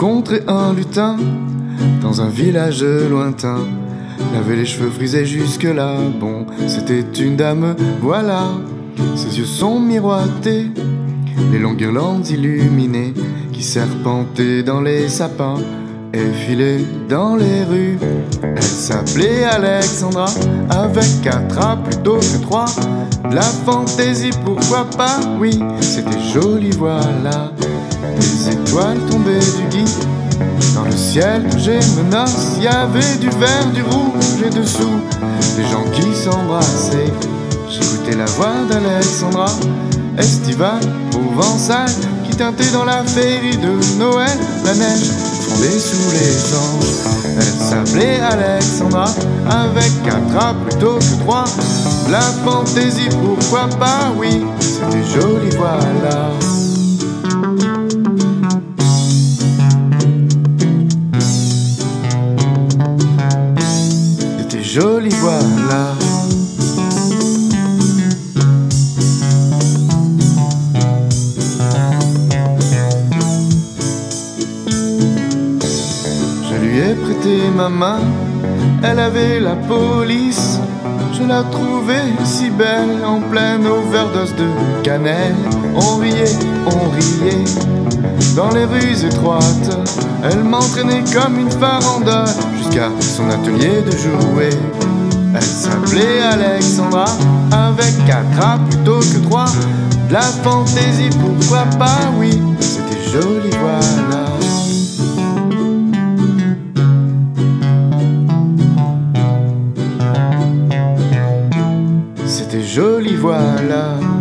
rencontré un lutin dans un village lointain. Il avait les cheveux frisés jusque-là, bon, c'était une dame, voilà. Ses yeux sont miroités, les longues guirlandes illuminées qui serpentaient dans les sapins et filaient dans les rues. Elle s'appelait Alexandra, avec 4 A plutôt que 3. De la fantaisie, pourquoi pas, oui, c'était joli, voilà. Des étoiles tombaient du gui dans le ciel que j'ai menace. Y avait du vert, du rouge et dessous des gens qui s'embrassaient. J'écoutais la voix d'Alexandra, estivale, provençale, qui teintait dans la féerie de Noël. La neige fondait sous les anges. Elle s'appelait Alexandra, avec 4 A plutôt que 3. La fantaisie, pourquoi pas, oui, c'était joli, voilà. C'était joli, voilà. J'ai prêté ma main, elle avait la police. Je la trouvais si belle, en pleine overdose de cannelle. On riait, dans les rues étroites. Elle m'entraînait comme une farandole jusqu'à son atelier de jouets. Elle s'appelait Alexandra, avec 4 A plutôt que 3. De la fantaisie, pourquoi pas, oui, c'était joli, voilà. C'était joli, voilà.